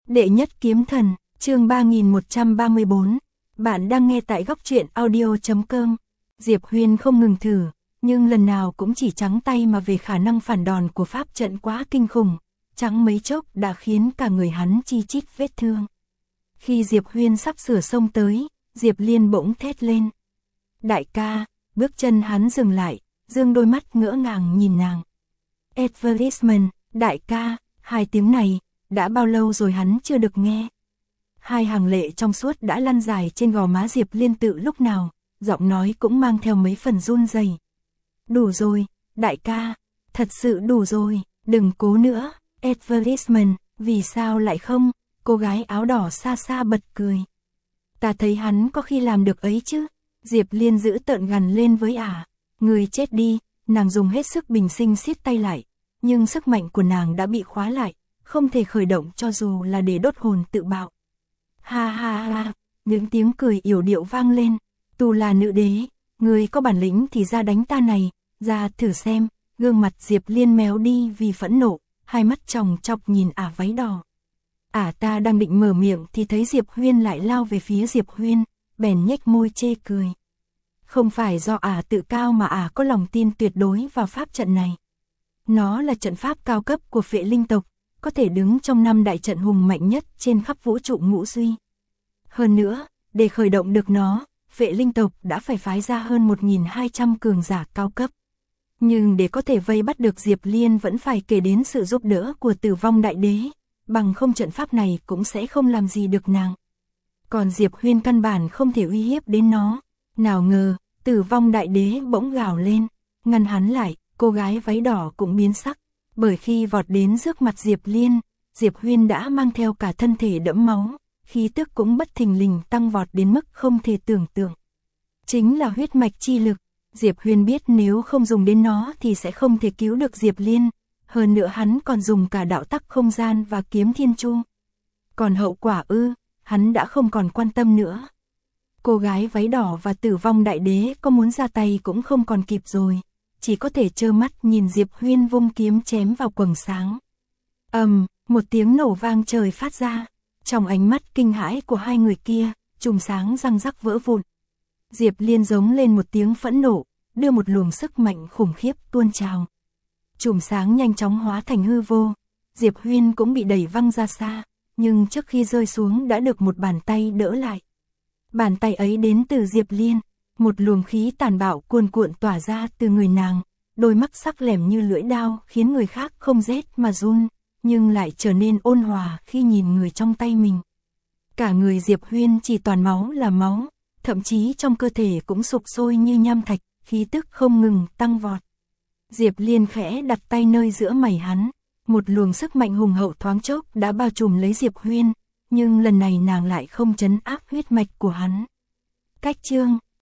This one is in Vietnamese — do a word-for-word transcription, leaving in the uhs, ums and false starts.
Đệ nhất kiếm thần, chương ba nghìn một trăm ba mươi bốn. Bạn đang nghe tại góc truyện audio chấm com. Diệp Huyên không ngừng thử, nhưng lần nào cũng chỉ trắng tay mà về khả năng phản đòn của pháp trận quá kinh khủng, trắng mấy chốc đã khiến cả người hắn chi chít vết thương. Khi Diệp Huyên sắp sửa xông tới, Diệp Liên bỗng thét lên. Đại ca, bước chân hắn dừng lại, dương đôi mắt ngỡ ngàng nhìn nàng. Advertisement, đại ca, hai tiếng này, đã bao lâu rồi hắn chưa được nghe. Hai hàng lệ trong suốt đã lăn dài trên gò má Diệp Liên tự lúc nào, giọng nói cũng mang theo mấy phần run rẩy. Đủ rồi, đại ca, thật sự đủ rồi, đừng cố nữa. Advertisement, vì sao lại không? Cô gái áo đỏ xa xa bật cười. Ta thấy hắn có khi làm được ấy chứ. Diệp Liên giữ tợn gằn lên với ả. Người chết đi, nàng dùng hết sức bình sinh siết tay lại, nhưng sức mạnh của nàng đã bị khóa lại, không thể khởi động cho dù là để đốt hồn tự bạo. Ha ha ha, những tiếng cười yểu điệu vang lên. Tu là nữ đế, người có bản lĩnh thì ra đánh ta này, ra thử xem. Gương mặt Diệp Liên méo đi vì phẫn nộ, hai mắt tròng trọc nhìn ả váy đỏ. Ả ta đang định mở miệng thì thấy Diệp Huyên lại lao về phía Diệp Huyên, bèn nhếch môi chê cười. Không phải do ả tự cao mà ả có lòng tin tuyệt đối vào pháp trận này. Nó là trận pháp cao cấp của Phệ Linh tộc, có thể đứng trong năm đại trận hùng mạnh nhất trên khắp vũ trụ ngũ duy. Hơn nữa, để khởi động được nó, Phệ Linh tộc đã phải phái ra hơn một nghìn hai trăm cường giả cao cấp. Nhưng để có thể vây bắt được Diệp Liên vẫn phải kể đến sự giúp đỡ của Tử Vong Đại Đế, bằng không trận pháp này cũng sẽ không làm gì được nàng. Còn Diệp Huyên căn bản không thể uy hiếp đến nó. Nào ngờ, Tử Vong Đại Đế bỗng gào lên, ngăn hắn lại, cô gái váy đỏ cũng biến sắc, bởi khi vọt đến trước mặt Diệp Liên, Diệp Huyên đã mang theo cả thân thể đẫm máu, khí tức cũng bất thình lình tăng vọt đến mức không thể tưởng tượng. Chính là huyết mạch chi lực, Diệp Huyên biết nếu không dùng đến nó thì sẽ không thể cứu được Diệp Liên, hơn nữa hắn còn dùng cả đạo tắc không gian và kiếm thiên chu. Còn hậu quả ư, hắn đã không còn quan tâm nữa. Cô gái váy đỏ và Tử Vong Đại Đế có muốn ra tay cũng không còn kịp rồi, chỉ có thể trơ mắt nhìn Diệp Huyên vung kiếm chém vào quầng sáng. Ầm, um, một tiếng nổ vang trời phát ra, trong ánh mắt kinh hãi của hai người kia, chùm sáng răng rắc vỡ vụn. Diệp Liên giống lên một tiếng phẫn nộ, đưa một luồng sức mạnh khủng khiếp tuôn trào. Chùm sáng nhanh chóng hóa thành hư vô, Diệp Huyên cũng bị đẩy văng ra xa, nhưng trước khi rơi xuống đã được một bàn tay đỡ lại. Bàn tay ấy đến từ Diệp Liên, một luồng khí tàn bạo cuồn cuộn tỏa ra từ người nàng, đôi mắt sắc lẻm như lưỡi dao khiến người khác không rét mà run, nhưng lại trở nên ôn hòa khi nhìn người trong tay mình. Cả người Diệp Huyên chỉ toàn máu là máu, thậm chí trong cơ thể cũng sục sôi như nham thạch, khí tức không ngừng tăng vọt. Diệp Liên khẽ đặt tay nơi giữa mày hắn, một luồng sức mạnh hùng hậu thoáng chốc đã bao trùm lấy Diệp Huyên, nhưng lần này nàng lại không trấn áp huyết mạch của hắn. Cách chương